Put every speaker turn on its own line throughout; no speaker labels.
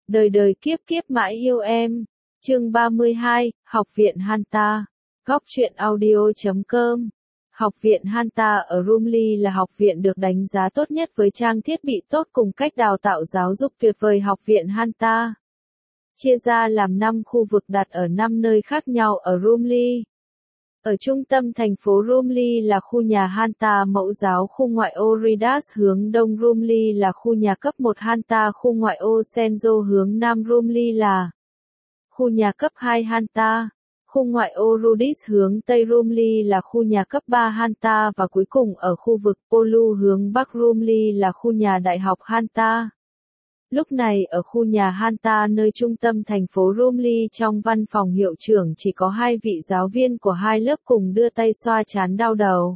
Đời đời kiếp kiếp mãi yêu em. Chương 32, Học viện Hanta. Góc truyện audio.com. Học viện Hanta ở Rumley là học viện được đánh giá tốt nhất với trang thiết bị tốt cùng cách đào tạo giáo dục tuyệt vời. Học viện Hanta chia ra làm 5 khu vực đặt ở 5 nơi khác nhau ở Rumley. Ở trung tâm thành phố Rumley là khu nhà Hanta mẫu giáo, khu ngoại ô Redas hướng đông Rumley là khu nhà cấp 1 Hanta, khu ngoại ô Senzo hướng nam Rumley là khu nhà cấp 2 Hanta, khu ngoại ô Rudis hướng tây Rumley là khu nhà cấp 3 Hanta và cuối cùng ở khu vực Polu hướng bắc Rumley là khu nhà đại học Hanta. Lúc này ở khu nhà Hanta nơi trung tâm thành phố Rumley, trong văn phòng hiệu trưởng chỉ có 2 vị giáo viên của 2 lớp cùng đưa tay xoa trán đau đầu.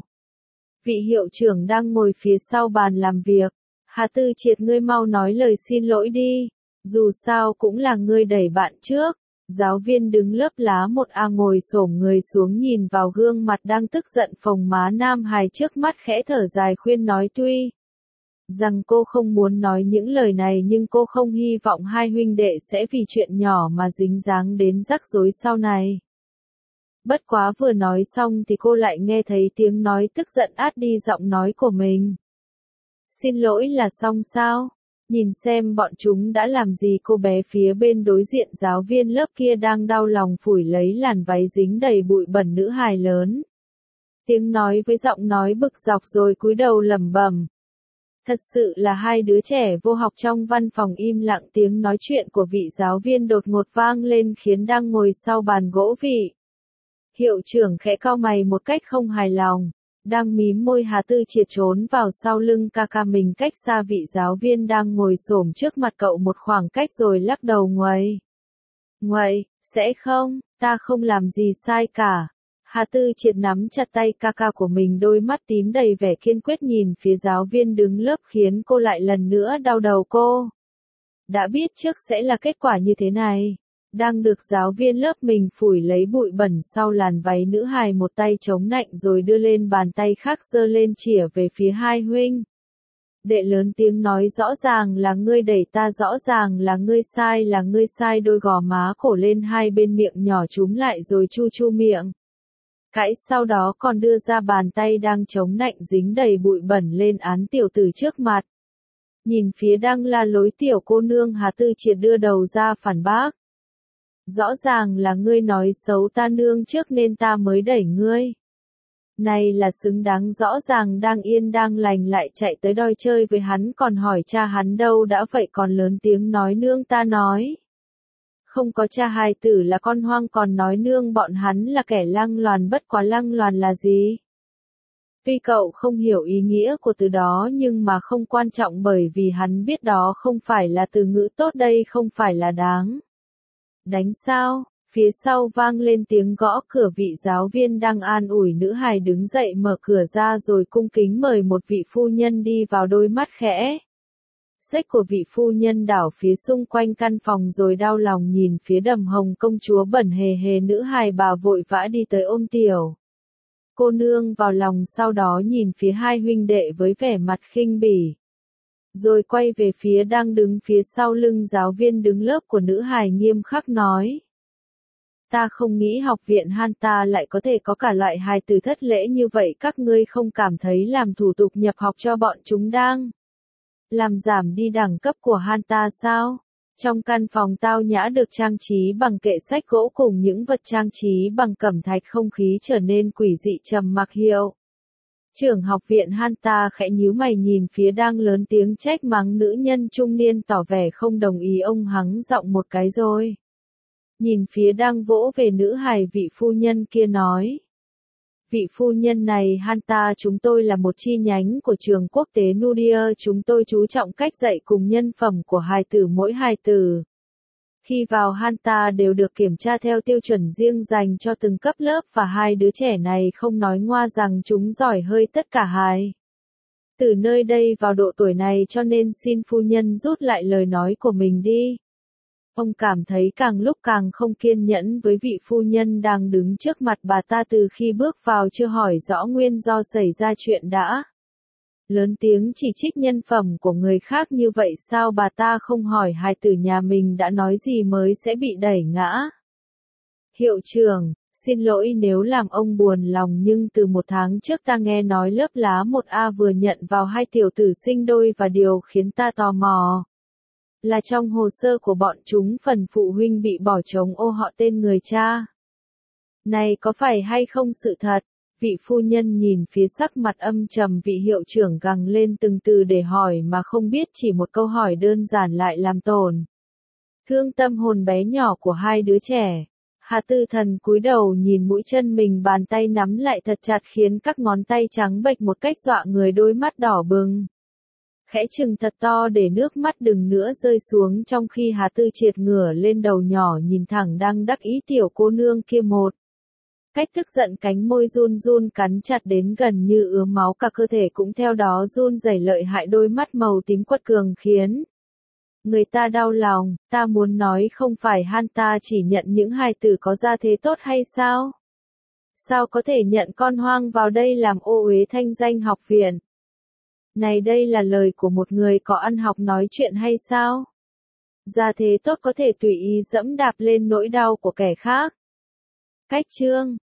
Vị hiệu trưởng đang ngồi phía sau bàn làm việc. Hà Tư Triệt, ngươi mau nói lời xin lỗi đi. Dù sao cũng là ngươi đẩy bạn trước. Giáo viên đứng lớp lá 1A ngồi xổm người xuống nhìn vào gương mặt đang tức giận phồng má nam hài trước mắt, khẽ thở dài khuyên nói tuy rằng cô không muốn nói những lời này nhưng cô không hy vọng hai huynh đệ sẽ vì chuyện nhỏ mà dính dáng đến rắc rối sau này. Bất quá vừa nói xong thì cô lại nghe thấy tiếng nói tức giận át đi giọng nói của mình. Xin lỗi là xong sao? Nhìn xem bọn chúng đã làm gì. Cô bé phía bên đối diện giáo viên lớp kia đang đau lòng phủi lấy làn váy dính đầy bụi bẩn nữ hài lớn. Tiếng nói với giọng nói bực dọc rồi cúi đầu lẩm bẩm. Thật sự là hai đứa trẻ vô học. Trong văn phòng im lặng, tiếng nói chuyện của vị giáo viên đột ngột vang lên khiến đang ngồi sau bàn gỗ vị hiệu trưởng khẽ cau mày một cách không hài lòng. Đang mím môi, Hà Tư Triệt trốn vào sau lưng ca ca mình cách xa vị giáo viên đang ngồi xổm trước mặt cậu một khoảng cách rồi lắc đầu nguậy, sẽ không, ta không làm gì sai cả. Hà Tư Triệt nắm chặt tay ca ca của mình, đôi mắt tím đầy vẻ kiên quyết nhìn phía giáo viên đứng lớp khiến cô lại lần nữa đau đầu. Cô đã biết trước sẽ là kết quả như thế này. Đang được giáo viên lớp mình phủi lấy bụi bẩn sau làn váy nữ hài, một tay chống nạnh rồi đưa lên bàn tay khác giơ lên chĩa về phía hai huynh đệ, lớn tiếng nói rõ ràng là ngươi đẩy ta, rõ ràng là ngươi sai. Đôi gò má cổ lên hai bên miệng nhỏ chúm lại rồi chu chu miệng cãi, sau đó còn đưa ra bàn tay đang chống nạnh dính đầy bụi bẩn lên án tiểu tử trước mặt. Nhìn phía đang la lối tiểu cô nương, Hà Tư Triệt đưa đầu ra phản bác. Rõ ràng là ngươi nói xấu ta nương trước nên ta mới đẩy ngươi. Này là xứng đáng, rõ ràng đang yên đang lành lại chạy tới đòi chơi với hắn, còn hỏi cha hắn đâu đã vậy còn lớn tiếng nói nương ta nói. Không có cha hài tử là con hoang, còn nói nương bọn hắn là kẻ lăng loàn. Bất quá lăng loàn là gì? Tuy cậu không hiểu ý nghĩa của từ đó nhưng mà không quan trọng, bởi vì hắn biết đó không phải là từ ngữ tốt, đây không phải là đáng đánh sao. Phía sau vang lên tiếng gõ cửa, vị giáo viên đang an ủi nữ hài đứng dậy mở cửa ra rồi cung kính mời một vị phu nhân đi vào. Đôi mắt khẽ xếch của vị phu nhân đảo phía xung quanh căn phòng rồi đau lòng nhìn phía đầm hồng công chúa bẩn hề hề nữ hài, bà vội vã đi tới ôm tiểu cô nương vào lòng, sau đó nhìn phía hai huynh đệ với vẻ mặt khinh bỉ. Rồi quay về phía đang đứng phía sau lưng giáo viên đứng lớp của nữ hài, nghiêm khắc nói. Ta không nghĩ học viện Hanta lại có thể có cả loại hài tử thất lễ như vậy. Các ngươi không cảm thấy làm thủ tục nhập học cho bọn chúng đang làm giảm đi đẳng cấp của Hanta sao? Trong căn phòng tao nhã được trang trí bằng kệ sách gỗ cùng những vật trang trí bằng cẩm thạch, không khí trở nên quỷ dị trầm mặc. Hiệu trưởng học viện Hanta khẽ nhíu mày nhìn phía đang lớn tiếng trách mắng nữ nhân trung niên, tỏ vẻ không đồng ý. Ông hắng giọng một cái rồi nhìn phía đang vỗ về nữ hài, vị phu nhân kia nói. Vị phu nhân này, Hanta chúng tôi là một chi nhánh của trường quốc tế Nudia, chúng tôi chú trọng cách dạy cùng nhân phẩm của hài tử. Mỗi hài tử khi vào Hanta đều được kiểm tra theo tiêu chuẩn riêng dành cho từng cấp lớp, và hai đứa trẻ này không nói ngoa rằng chúng giỏi hơi tất cả hài tử nơi đây vào độ tuổi này, cho nên xin phu nhân rút lại lời nói của mình đi. Ông cảm thấy càng lúc càng không kiên nhẫn với vị phu nhân đang đứng trước mặt bà ta. Từ khi bước vào chưa hỏi rõ nguyên do xảy ra chuyện đã lớn tiếng chỉ trích nhân phẩm của người khác như vậy sao bà ta không hỏi hài tử nhà mình đã nói gì mới sẽ bị đẩy ngã. Hiệu trưởng, xin lỗi nếu làm ông buồn lòng nhưng từ 1 tháng trước ta nghe nói lớp lá 1A vừa nhận vào 2 tiểu tử sinh đôi và điều khiến ta tò mò là trong hồ sơ của bọn chúng phần phụ huynh bị bỏ trống ô họ tên người cha. Này có phải hay không sự thật? Vị phu nhân nhìn phía sắc mặt âm trầm vị hiệu trưởng gằn lên từng từ để hỏi mà không biết chỉ một câu hỏi đơn giản lại làm tổn thương tâm hồn bé nhỏ của 2 đứa trẻ. Hà Tư Thần cúi đầu nhìn mũi chân mình bàn tay nắm lại thật chặt khiến các ngón tay trắng bệch một cách dọa người đôi mắt đỏ bừng. Khẽ trừng thật to để nước mắt đừng nữa rơi xuống trong khi Hà Tư Triệt ngửa lên đầu nhỏ nhìn thẳng đang đắc ý tiểu cô nương kia một cách tức giận cánh môi run run cắn chặt đến gần như ứa máu cả cơ thể cũng theo đó run rẩy lợi hại đôi mắt màu tím quật cường khiến người ta đau lòng, ta muốn nói không phải Hanta chỉ nhận những hài tử có gia thế tốt hay sao? Sao có thể nhận con hoang vào đây làm ô uế thanh danh học viện? Này đây là lời của một người có ăn học nói chuyện hay sao? Gia thế tốt có thể tùy ý dẫm đạp lên nỗi đau của kẻ khác. Cách chương